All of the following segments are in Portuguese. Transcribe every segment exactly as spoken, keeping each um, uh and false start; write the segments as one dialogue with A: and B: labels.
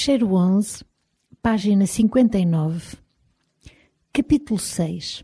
A: Fecheiro onze, página cinquenta e nove, capítulo seis.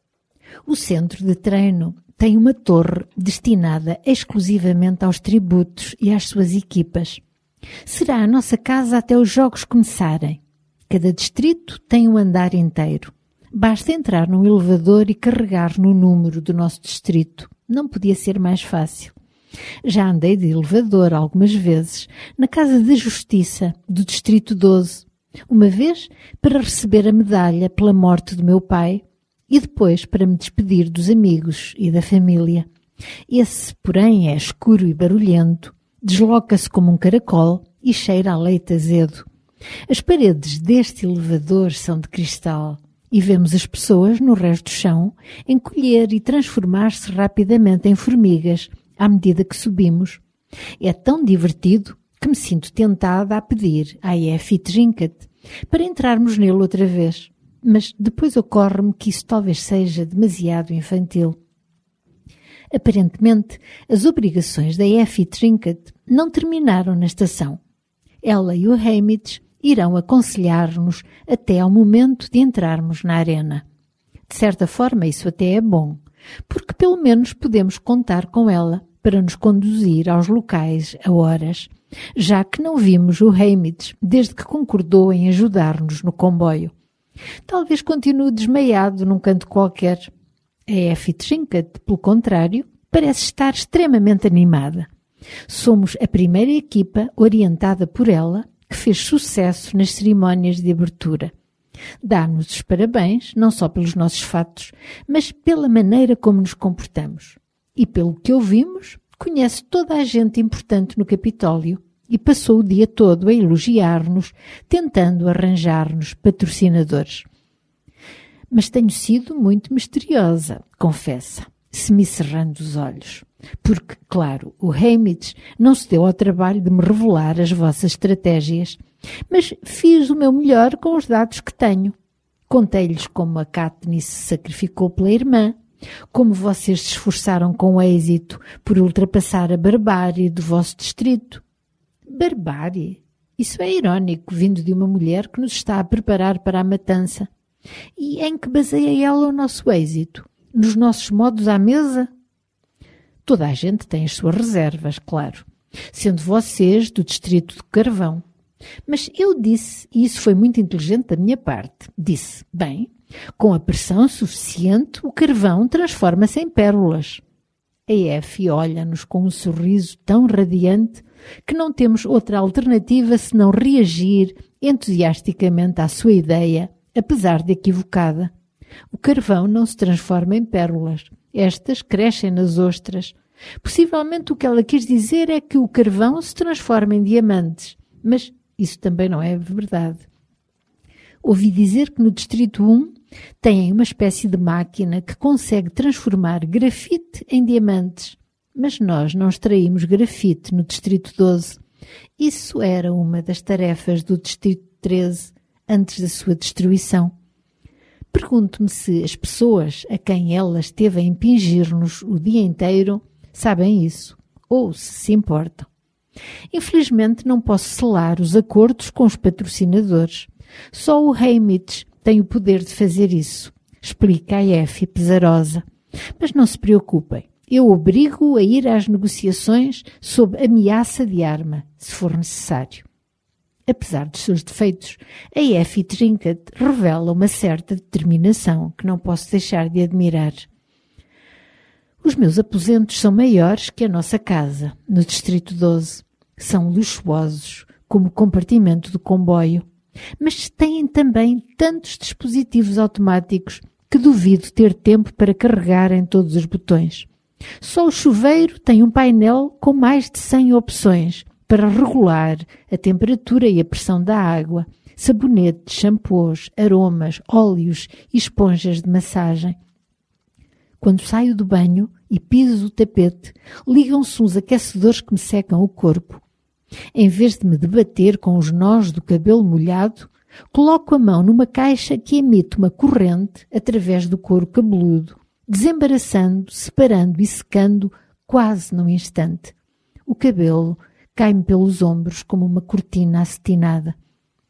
A: O centro de treino tem uma torre destinada exclusivamente aos tributos e às suas equipas. Será a nossa casa até os jogos começarem. Cada distrito tem um andar inteiro. Basta entrar num elevador e carregar no número do nosso distrito. Não podia ser mais fácil. Já andei de elevador algumas vezes na Casa da Justiça do Distrito doze, uma vez para receber a medalha pela morte do meu pai e depois para me despedir dos amigos e da família. Esse, porém, é escuro e barulhento, desloca-se como um caracol e cheira a leite azedo. As paredes deste elevador são de cristal e vemos as pessoas no resto do chão encolher e transformar-se rapidamente em formigas à medida que subimos. É tão divertido que me sinto tentada a pedir à Effie Trinket para entrarmos nele outra vez, mas depois ocorre-me que isso talvez seja demasiado infantil. Aparentemente, as obrigações da Effie Trinket não terminaram na estação. Ela e o Hamish irão aconselhar-nos até ao momento de entrarmos na arena. De certa forma, isso até é bom, porque pelo menos podemos contar com ela para nos conduzir aos locais a horas, já que não vimos o Hamish desde que concordou em ajudar-nos no comboio. Talvez continue desmaiado num canto qualquer. A Effie Trinket, pelo contrário, parece estar extremamente animada. Somos a primeira equipa orientada por ela que fez sucesso nas cerimónias de abertura. Dá-nos os parabéns, não só pelos nossos fatos, mas pela maneira como nos comportamos. E pelo que ouvimos, conhece toda a gente importante no Capitólio e passou o dia todo a elogiar-nos, tentando arranjar-nos patrocinadores. Mas tenho sido muito misteriosa, confessa, semicerrando os olhos. Porque, claro, o Hamish não se deu ao trabalho de me revelar as vossas estratégias, mas fiz o meu melhor com os dados que tenho. Contei-lhes como a Katniss se sacrificou pela irmã, como vocês se esforçaram com êxito por ultrapassar a barbárie do vosso distrito. Barbárie? Isso é irónico, vindo de uma mulher que nos está a preparar para a matança. E em que baseia ela o nosso êxito? Nos nossos modos à mesa? Toda a gente tem as suas reservas, claro, sendo vocês do distrito de Carvão. Mas eu disse, e isso foi muito inteligente da minha parte, disse, bem, com a pressão suficiente, o carvão transforma-se em pérolas. A Effie olha-nos com um sorriso tão radiante que não temos outra alternativa senão reagir entusiasticamente à sua ideia, apesar de equivocada. O carvão não se transforma em pérolas. Estas crescem nas ostras. Possivelmente o que ela quis dizer é que o carvão se transforma em diamantes, mas isso também não é verdade. Ouvi dizer que no Distrito um têm uma espécie de máquina que consegue transformar grafite em diamantes, mas nós não extraímos grafite no Distrito doze. Isso era uma das tarefas do Distrito treze, antes da sua destruição. Pergunto-me se as pessoas a quem ela esteve a impingir-nos o dia inteiro sabem isso, ou se se importam. Infelizmente não posso selar os acordos com os patrocinadores. Só o Hamish tem o poder de fazer isso, explica a Effie pesarosa. Mas não se preocupem, eu obrigo-o a ir às negociações sob ameaça de arma, se for necessário. Apesar dos seus defeitos, a Effie Trinket revela uma certa determinação que não posso deixar de admirar. Os meus aposentos são maiores que a nossa casa, no Distrito doze. São luxuosos, como o compartimento do comboio, mas têm também tantos dispositivos automáticos que duvido ter tempo para carregar em todos os botões. Só o chuveiro tem um painel com mais de cem opções para regular a temperatura e a pressão da água, sabonetes, shampoos, aromas, óleos e esponjas de massagem. Quando saio do banho e piso o tapete, ligam-se uns aquecedores que me secam o corpo. Em vez de me debater com os nós do cabelo molhado, coloco a mão numa caixa que emite uma corrente através do couro cabeludo, desembaraçando, separando e secando quase num instante. O cabelo cai-me pelos ombros como uma cortina acetinada.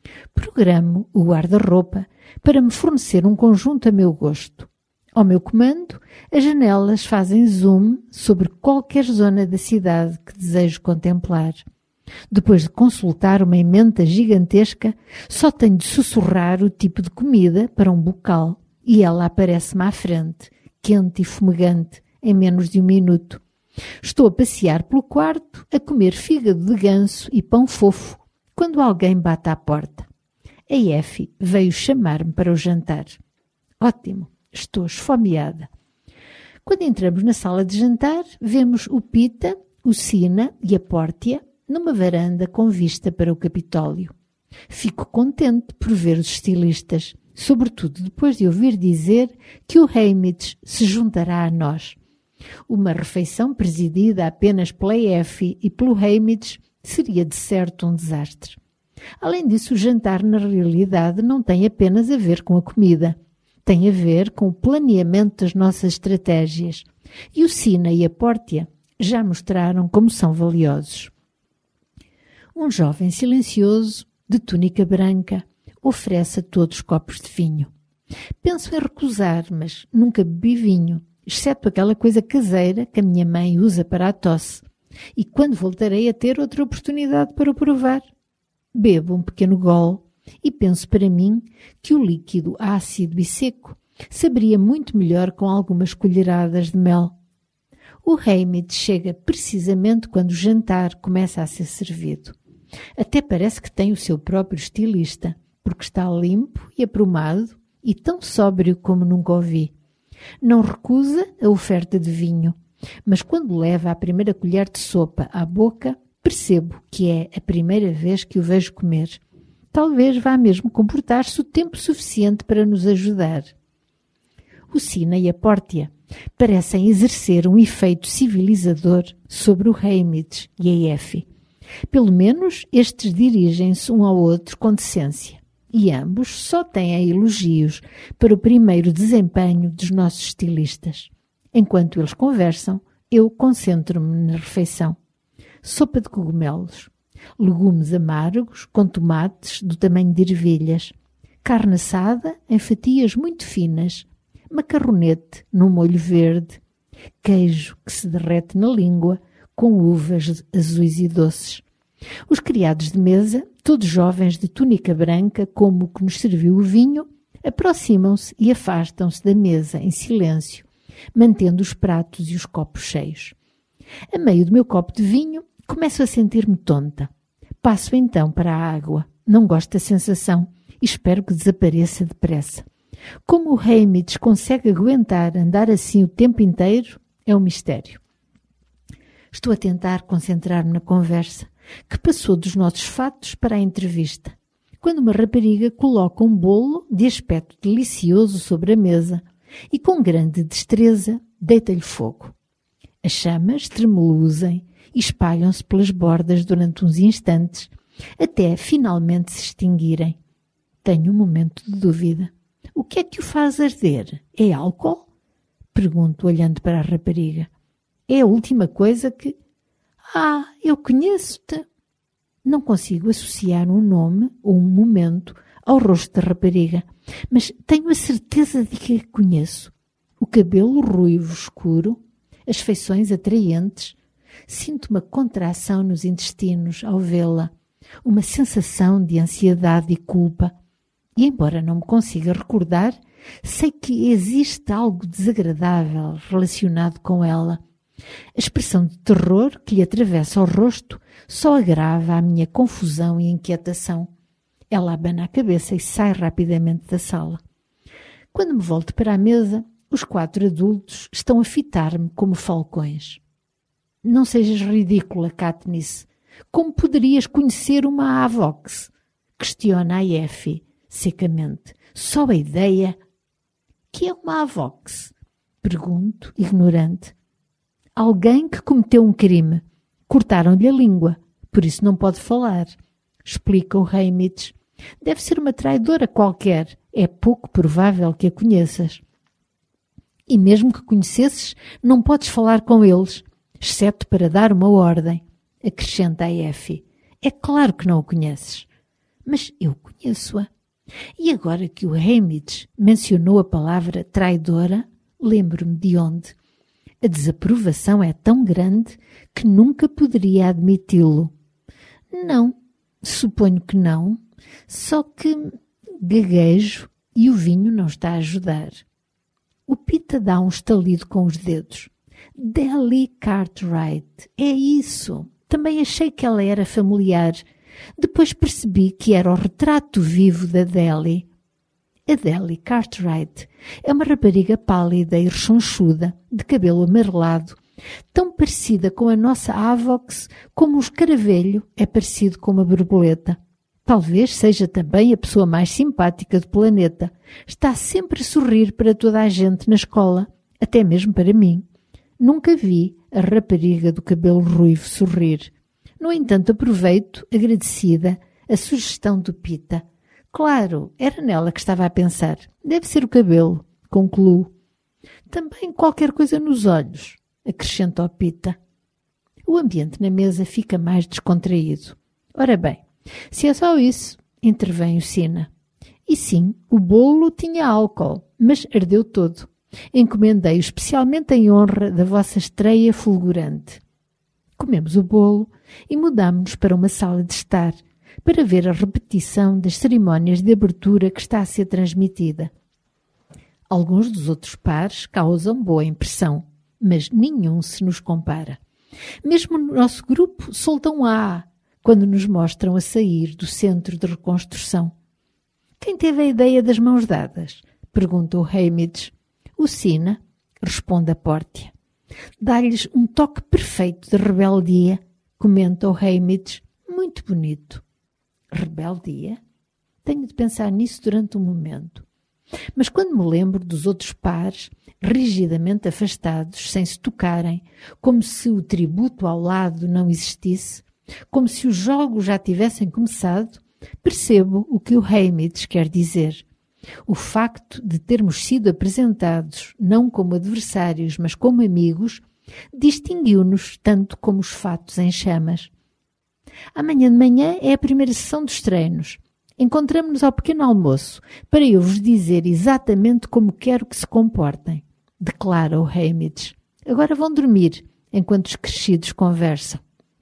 A: Programo o guarda-roupa para me fornecer um conjunto a meu gosto. Ao meu comando, as janelas fazem zoom sobre qualquer zona da cidade que desejo contemplar. Depois de consultar uma emenda gigantesca, só tenho de sussurrar o tipo de comida para um bocal e ela aparece-me à frente, quente e fumegante, em menos de um minuto. Estou a passear pelo quarto, a comer fígado de ganso e pão fofo, quando alguém bate à porta. A Effie veio chamar-me para o jantar. Ótimo, estou esfomeada. Quando entramos na sala de jantar, vemos o Pita, o Sina e a Portia numa varanda com vista para o Capitólio. Fico contente por ver os estilistas, sobretudo depois de ouvir dizer que o Haymitch se juntará a nós. Uma refeição presidida apenas pela Effie e pelo Haymitch seria de certo um desastre. Além disso, o jantar na realidade não tem apenas a ver com a comida. Tem a ver com o planeamento das nossas estratégias. E o Sina e a Portia já mostraram como são valiosos. Um jovem silencioso, de túnica branca, oferece a todos copos de vinho. Penso em recusar, mas nunca bebi vinho, exceto aquela coisa caseira que a minha mãe usa para a tosse. E quando voltarei a ter outra oportunidade para o provar? Bebo um pequeno gole e penso para mim que o líquido ácido e seco saberia muito melhor com algumas colheradas de mel. O Haymitch chega precisamente quando o jantar começa a ser servido. Até parece que tem o seu próprio estilista, porque está limpo e aprumado e tão sóbrio como nunca o vi. Não recusa a oferta de vinho, mas quando leva a primeira colher de sopa à boca, percebo que é a primeira vez que o vejo comer. Talvez vá mesmo comportar-se o tempo suficiente para nos ajudar. O Sina e a Portia parecem exercer um efeito civilizador sobre o Haymitch e a Effie. Pelo menos estes dirigem-se um ao outro com decência. E ambos só têm elogios para o primeiro desempenho dos nossos estilistas. Enquanto eles conversam, eu concentro-me na refeição. Sopa de cogumelos, legumes amargos com tomates do tamanho de ervilhas, carne assada em fatias muito finas, macarronete num molho verde, queijo que se derrete na língua com uvas azuis e doces. Os criados de mesa, todos jovens de túnica branca como o que nos serviu o vinho, aproximam-se e afastam-se da mesa em silêncio, mantendo os pratos e os copos cheios. A meio do meu copo de vinho, começo a sentir-me tonta. Passo então para a água. Não gosto da sensação e espero que desapareça depressa. Como o Haymitch consegue aguentar andar assim o tempo inteiro, é um mistério. Estou a tentar concentrar-me na conversa, que passou dos nossos fatos para a entrevista, quando uma rapariga coloca um bolo de aspecto delicioso sobre a mesa e, com grande destreza, deita-lhe fogo. As chamas tremeluzem e espalham-se pelas bordas durante uns instantes, até finalmente se extinguirem. Tenho um momento de dúvida. O que é que o faz arder? É álcool? Pergunto, olhando para a rapariga. É a última coisa que... Ah, eu conheço-te. Não consigo associar um nome ou um momento ao rosto da rapariga, mas tenho a certeza de que a conheço. O cabelo ruivo escuro, as feições atraentes. Sinto uma contração nos intestinos ao vê-la, uma sensação de ansiedade e culpa. E, embora não me consiga recordar, sei que existe algo desagradável relacionado com ela. A expressão de terror que lhe atravessa o rosto só agrava a minha confusão e inquietação. Ela abana a cabeça e sai rapidamente da sala. Quando me volto para a mesa, os quatro adultos estão a fitar-me como falcões. Não sejas ridícula, Katniss. Como poderias conhecer uma Avox? Questiona a Effie secamente. Só a ideia... Que é uma Avox? Pergunto, ignorante. Alguém que cometeu um crime. Cortaram-lhe a língua, por isso não pode falar. Explica o Haymitch. Deve ser uma traidora qualquer. É pouco provável que a conheças. E mesmo que conhecesses, não podes falar com eles, exceto para dar uma ordem. Acrescenta a Effie. É claro que não o conheces. mas eu conheço-a. E agora que o Hamish mencionou a palavra traidora, lembro-me de onde. A desaprovação é tão grande que nunca poderia admiti-lo. Não, suponho que não, só que gaguejo e o vinho não está a ajudar. O Pita dá um estalido com os dedos. Delly Cartwright, é isso. Também achei que ela era familiar. Depois percebi que era o retrato vivo da Delly. A Delly Cartwright é uma rapariga pálida e rechonchuda, de cabelo amarelado, tão parecida com a nossa Avox como o escaravelho é parecido com uma borboleta. Talvez seja também a pessoa mais simpática do planeta. Está sempre a sorrir para toda a gente na escola, até mesmo para mim. Nunca vi a rapariga do cabelo ruivo sorrir. No entanto, aproveito, agradecida, a sugestão do Pita. Claro, era nela que estava a pensar. Deve ser o cabelo, concluo. Também qualquer coisa nos olhos, acrescenta o Pita. O ambiente na mesa fica mais descontraído. Ora bem, se é só isso, intervém o Sina. E sim, o bolo tinha álcool, mas ardeu todo. Encomendei-o especialmente em honra da vossa estreia fulgurante. Comemos o bolo e mudámos-nos para uma sala de estar, para ver a repetição das cerimónias de abertura que está a ser transmitida. Alguns dos outros pares causam boa impressão, mas nenhum se nos compara. Mesmo no nosso grupo soltam um "ah" quando nos mostram a sair do centro de reconstrução. Quem teve a ideia das mãos dadas? Pergunta o Hamish. O Sina, responde a Pórtia. Dá-lhes um toque perfeito de rebeldia, comenta o Hamish. Muito bonito. Rebeldia? Tenho de pensar nisso durante um momento. Mas quando me lembro dos outros pares, rigidamente afastados, sem se tocarem, como se o tributo ao lado não existisse, como se os jogos já tivessem começado, percebo o que o Hamish quer dizer. O facto de termos sido apresentados não como adversários, mas como amigos, distinguiu-nos tanto como os fatos em chamas. Amanhã de manhã é a primeira sessão dos treinos. Encontramo-nos ao pequeno almoço para eu vos dizer exatamente como quero que se comportem, declara o Hamish. Agora vão dormir, enquanto os crescidos conversam.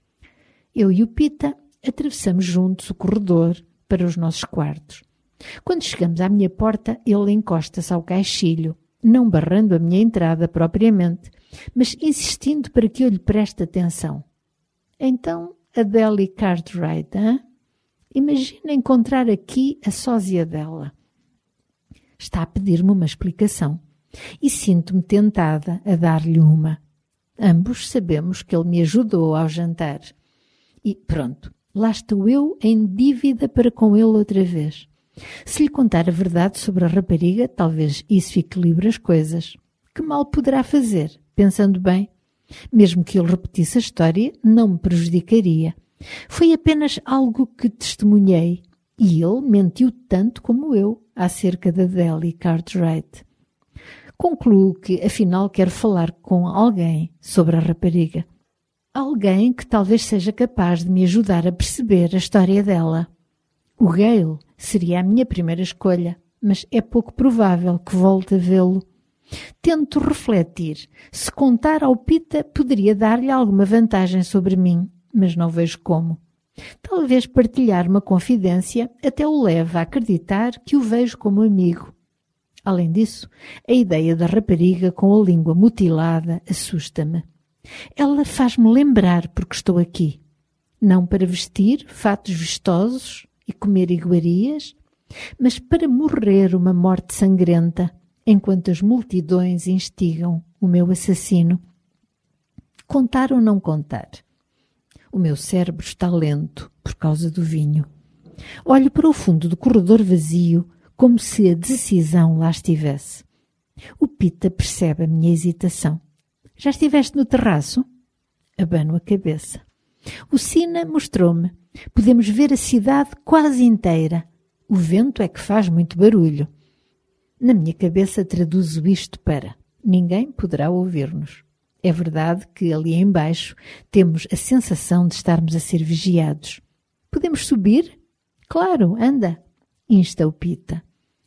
A: Eu e o Pita atravessamos juntos o corredor para os nossos quartos. Quando chegamos à minha porta, ele encosta-se ao caixilho, não barrando a minha entrada propriamente, mas insistindo para que eu lhe preste atenção. Então, a Delly Cartwright, hein? Imagina encontrar aqui a sósia dela. Está a pedir-me uma explicação e sinto-me tentada a dar-lhe uma. Ambos sabemos que ele me ajudou ao jantar. E pronto, lá estou eu em dívida para com ele outra vez. Se lhe contar a verdade sobre a rapariga, talvez isso equilibre as coisas. Que mal poderá fazer, pensando bem? Mesmo que ele repetisse a história, não me prejudicaria. Foi apenas algo que testemunhei, e ele mentiu tanto como eu acerca da Delly Cartwright. Concluo que, afinal, quero falar com alguém sobre a rapariga. Alguém que talvez seja capaz de me ajudar a perceber a história dela. O Gale seria a minha primeira escolha, mas é pouco provável que volte a vê-lo. Tento refletir. Se contar ao Pita, poderia dar-lhe alguma vantagem sobre mim, mas não vejo como. Talvez partilhar uma confidência até o leve a acreditar que o vejo como amigo. Além disso, a ideia da rapariga com a língua mutilada assusta-me. Ela faz-me lembrar porque estou aqui. Não para vestir fatos vistosos e comer iguarias, mas para morrer uma morte sangrenta, enquanto as multidões instigam o meu assassino. Contar ou não contar? O meu cérebro está lento por causa do vinho. Olho para o fundo do corredor vazio, como se a decisão lá estivesse. O Pita percebe a minha hesitação. Já estiveste no terraço? Abano a cabeça. O Sina mostrou-me. Podemos ver a cidade quase inteira. O vento é que faz muito barulho. Na minha cabeça traduzo isto para: ninguém poderá ouvir-nos. É verdade que ali embaixo temos a sensação de estarmos a ser vigiados. Podemos subir? Claro, anda, insta o Pita.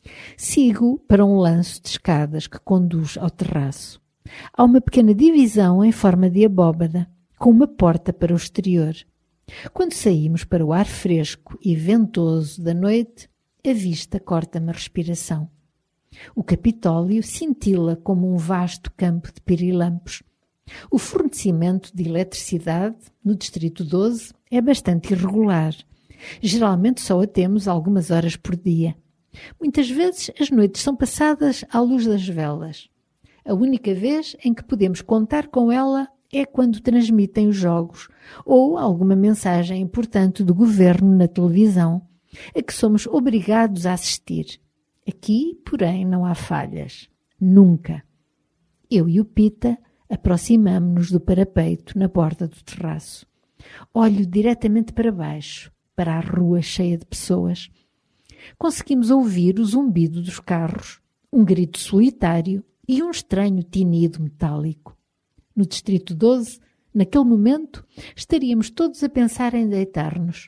A: Sigo para um lanço de escadas que conduz ao terraço. Há uma pequena divisão em forma de abóbada, com uma porta para o exterior. Quando saímos para o ar fresco e ventoso da noite, a vista corta-me a respiração. O Capitólio cintila como um vasto campo de pirilampos. O fornecimento de eletricidade no Distrito doze é bastante irregular. Geralmente só a temos algumas horas por dia. Muitas vezes as noites são passadas à luz das velas. A única vez em que podemos contar com ela é quando transmitem os jogos ou alguma mensagem importante do governo na televisão, a que somos obrigados a assistir. Aqui, porém, não há falhas. Nunca. Eu e o Pita aproximamo-nos do parapeito na borda do terraço. Olho diretamente para baixo, para a rua cheia de pessoas. Conseguimos ouvir o zumbido dos carros, um grito solitário e um estranho tinido metálico. No Distrito doze, naquele momento, estaríamos todos a pensar em deitar-nos.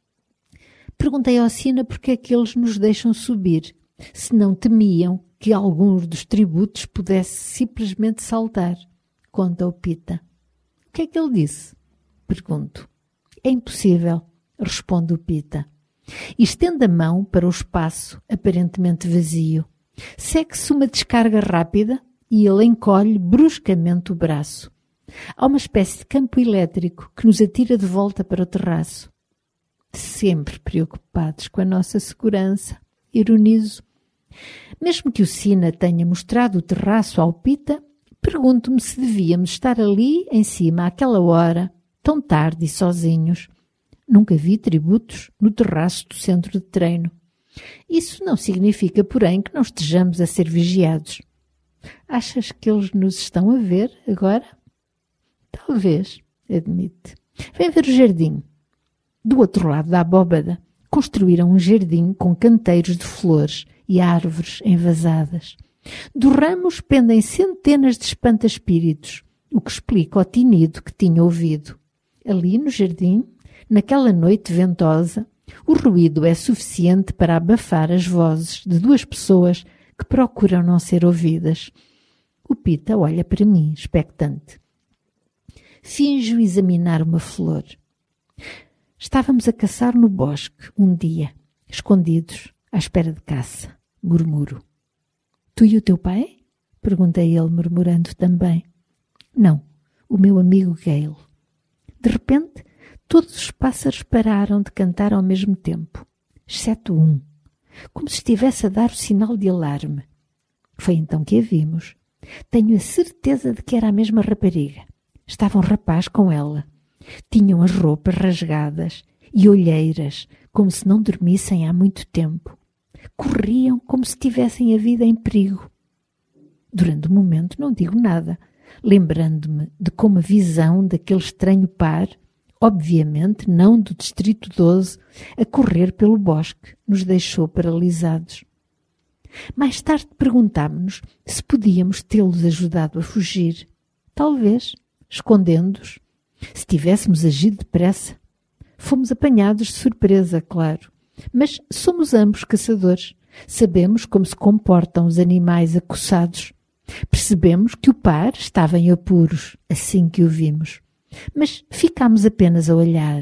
A: Perguntei ao Sina porque é que eles nos deixam subir, se não temiam que alguns dos tributos pudesse simplesmente saltar. Conta o Pita. O que é que ele disse? Pergunto. É impossível, responde o Pita. E estende a mão para o espaço aparentemente vazio. Segue-se uma descarga rápida e ele encolhe bruscamente o braço. Há uma espécie de campo elétrico que nos atira de volta para o terraço. Sempre preocupados com a nossa segurança, ironizo. Mesmo que o Sina tenha mostrado o terraço ao Pita, pergunto-me se devíamos estar ali em cima àquela hora, tão tarde e sozinhos. Nunca vi tributos no terraço do centro de treino. Isso não significa, porém, que não estejamos a ser vigiados. Achas que eles nos estão a ver agora? Talvez, admite. Vem ver o jardim. Do outro lado da abóbada, construíram um jardim com canteiros de flores e árvores envasadas. Dos ramos pendem centenas de espanta-espíritos, o que explica o tinido que tinha ouvido. Ali no jardim, naquela noite ventosa, o ruído é suficiente para abafar as vozes de duas pessoas que procuram não ser ouvidas. O Pita olha para mim, expectante. Finjo examinar uma flor. Estávamos a caçar no bosque, um dia, escondidos, à espera de caça. Murmuro. Tu e o teu pai? Perguntei ele, murmurando também. Não, o meu amigo Gale. De repente, todos os pássaros pararam de cantar ao mesmo tempo, exceto um, como se estivesse a dar o sinal de alarme. Foi então que a vimos. Tenho a certeza de que era a mesma rapariga. Estava um rapaz com ela. Tinham as roupas rasgadas e olheiras, como se não dormissem há muito tempo. Corriam como se tivessem a vida em perigo. Durante o momento não digo nada, lembrando-me de como a visão daquele estranho par, obviamente não do Distrito doze, a correr pelo bosque, nos deixou paralisados. Mais tarde perguntámos-nos se podíamos tê-los ajudado a fugir. Talvez, escondendo-os. Se tivéssemos agido depressa. Fomos apanhados de surpresa, claro. Mas somos ambos caçadores. Sabemos como se comportam os animais acossados. Percebemos que o par estava em apuros assim que o vimos. Mas ficámos apenas a olhar.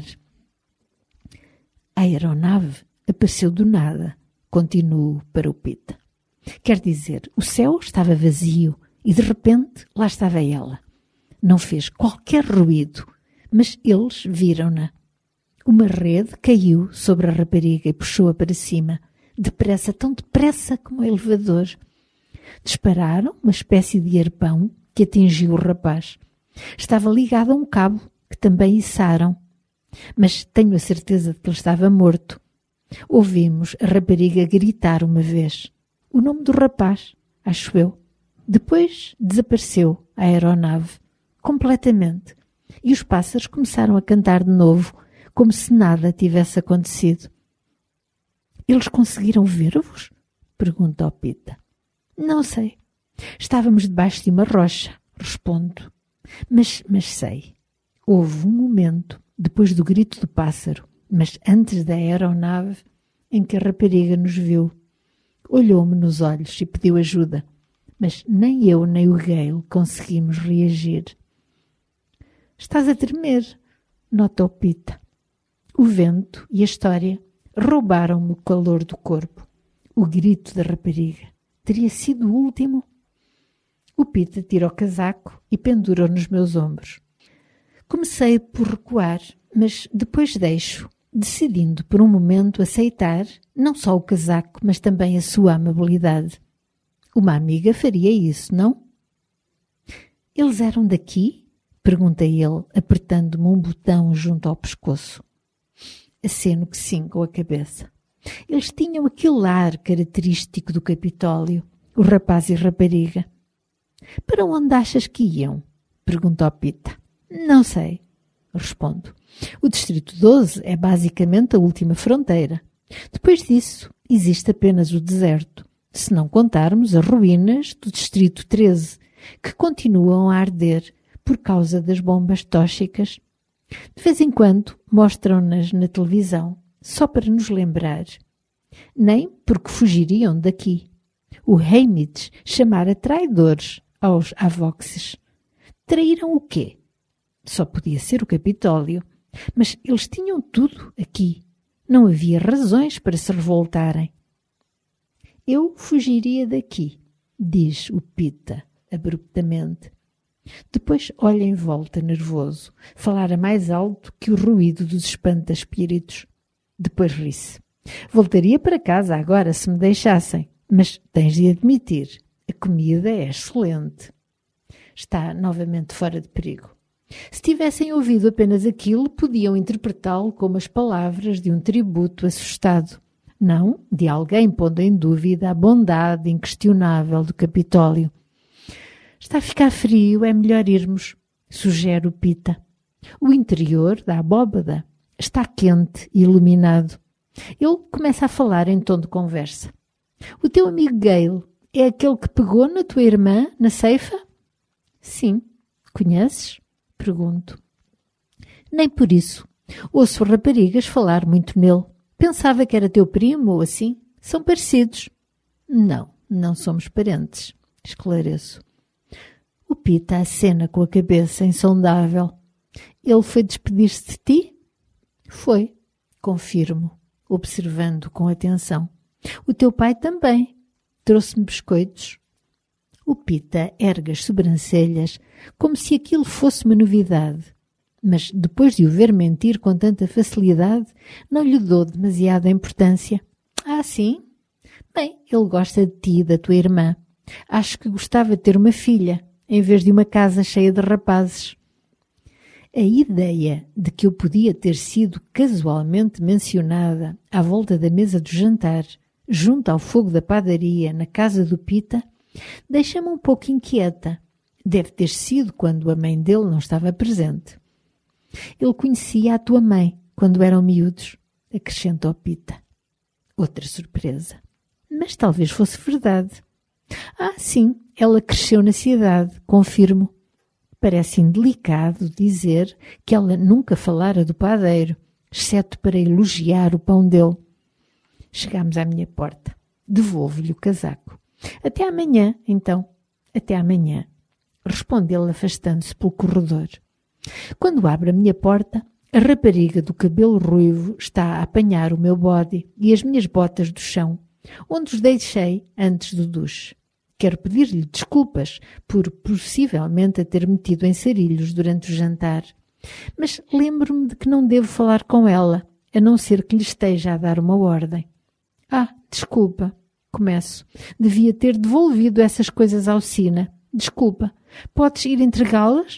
A: A aeronave apareceu do nada. Continuo para o Pita. Quer dizer, o céu estava vazio e de repente lá estava ela. Não fez qualquer ruído, mas eles viram-na. Uma rede caiu sobre a rapariga e puxou-a para cima, depressa, tão depressa como o elevador. Dispararam uma espécie de arpão que atingiu o rapaz. Estava ligado a um cabo que também içaram, mas tenho a certeza de que ele estava morto. Ouvimos a rapariga gritar uma vez. O nome do rapaz, acho eu. Depois desapareceu a aeronave, completamente, e os pássaros começaram a cantar de novo, como se nada tivesse acontecido. Eles conseguiram ver-vos? Pergunta ao Pita. Não sei. Estávamos debaixo de uma rocha, respondo. Mas, mas sei. Houve um momento, depois do grito do pássaro, mas antes da aeronave, em que a rapariga nos viu. Olhou-me nos olhos e pediu ajuda, mas nem eu nem o Gale conseguimos reagir. Estás a tremer, nota o Pita. O vento e a história roubaram-me o calor do corpo. O grito da rapariga teria sido o último. O Pita tira o casaco e pendurou nos meus ombros. Comecei por recuar, mas depois deixo, decidindo por um momento aceitar não só o casaco, mas também a sua amabilidade. Uma amiga faria isso, não? Eles eram daqui? Pergunta ele, apertando-me um botão junto ao pescoço. Aceno que sim com a cabeça. Eles tinham aquele ar característico do Capitólio, o rapaz e a rapariga. Para onde achas que iam? Pergunta o Pita. Não sei, respondo. O Distrito doze é basicamente a última fronteira. Depois disso, existe apenas o deserto, se não contarmos as ruínas do Distrito treze, que continuam a arder por causa das bombas tóxicas. De vez em quando mostram-nas na televisão, só para nos lembrar. Nem porque fugiriam daqui. O Hamids chamara traidores aos Avoxes. Traíram o quê? Só podia ser o Capitólio. Mas eles tinham tudo aqui. Não havia razões para se revoltarem. Eu fugiria daqui, diz o Pita, abruptamente. Depois olha em volta, nervoso, falara mais alto que o ruído dos espanta-espíritos. Depois ri-se. Voltaria para casa agora, se me deixassem, mas tens de admitir, a comida é excelente. Está novamente fora de perigo. Se tivessem ouvido apenas aquilo, podiam interpretá-lo como as palavras de um tributo assustado, não de alguém pondo em dúvida a bondade inquestionável do Capitólio. Está a ficar frio, é melhor irmos, sugere o Pita. O interior da abóbada está quente e iluminado. Ele começa a falar em tom de conversa. O teu amigo Gale é aquele que pegou na tua irmã, na ceifa? Sim. Conheces? Pergunto. Nem por isso. Ouço raparigas falar muito nele. Pensava que era teu primo ou assim. São parecidos. Não, não somos parentes, esclareço. O Pita acena com a cabeça insondável. Ele foi despedir-se de ti? Foi, confirmo, observando com atenção. O teu pai também. Trouxe-me biscoitos. O Pita ergue as sobrancelhas como se aquilo fosse uma novidade. Mas depois de o ver mentir com tanta facilidade, não lhe dou demasiada importância. Ah, sim? Bem, ele gosta de ti e da tua irmã. Acho que gostava de ter uma filha, em vez de uma casa cheia de rapazes. A ideia de que eu podia ter sido casualmente mencionada à volta da mesa do jantar, junto ao fogo da padaria, na casa do Pita, deixa-me um pouco inquieta. Deve ter sido quando a mãe dele não estava presente. Ele conhecia a tua mãe quando eram miúdos, acrescenta o Pita. Outra surpresa. Mas talvez fosse verdade. Ah, sim, ela cresceu na cidade, confirmo. Parece indelicado dizer que ela nunca falara do padeiro, exceto para elogiar o pão dele. Chegámos à minha porta. Devolvo-lhe o casaco. Até amanhã, então. Até amanhã. Responde ele afastando-se pelo corredor. Quando abro a minha porta, a rapariga do cabelo ruivo está a apanhar o meu body e as minhas botas do chão, onde os deixei antes do duche. Quero pedir-lhe desculpas por possivelmente a ter metido em sarilhos durante o jantar, mas lembro-me de que não devo falar com ela, a não ser que lhe esteja a dar uma ordem. Ah, desculpa, começo. Devia ter devolvido essas coisas ao Sina. Desculpa, podes ir entregá-las?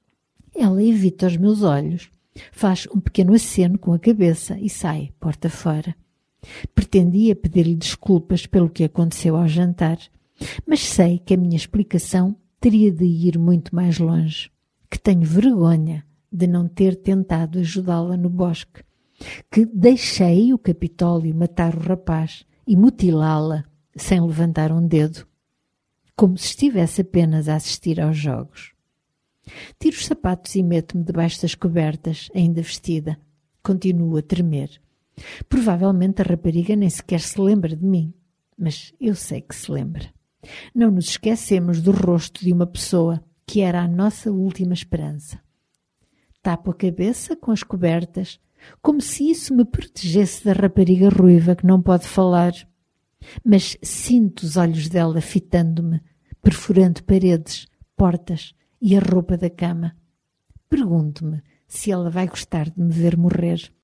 A: Ela evita os meus olhos, faz um pequeno aceno com a cabeça e sai, porta fora. Pretendia pedir-lhe desculpas pelo que aconteceu ao jantar, mas sei que a minha explicação teria de ir muito mais longe, que tenho vergonha de não ter tentado ajudá-la no bosque, que deixei o Capitólio matar o rapaz e mutilá-la sem levantar um dedo, como se estivesse apenas a assistir aos jogos. Tiro os sapatos e meto-me debaixo das cobertas, ainda vestida. Continuo a tremer. Provavelmente a rapariga nem sequer se lembra de mim, mas eu sei que se lembra. Não nos esquecemos do rosto de uma pessoa que era a nossa última esperança. Tapo a cabeça com as cobertas, como se isso me protegesse da rapariga ruiva que não pode falar. Mas sinto os olhos dela fitando-me, perfurando paredes, portas e a roupa da cama. Pergunto-me se ela vai gostar de me ver morrer.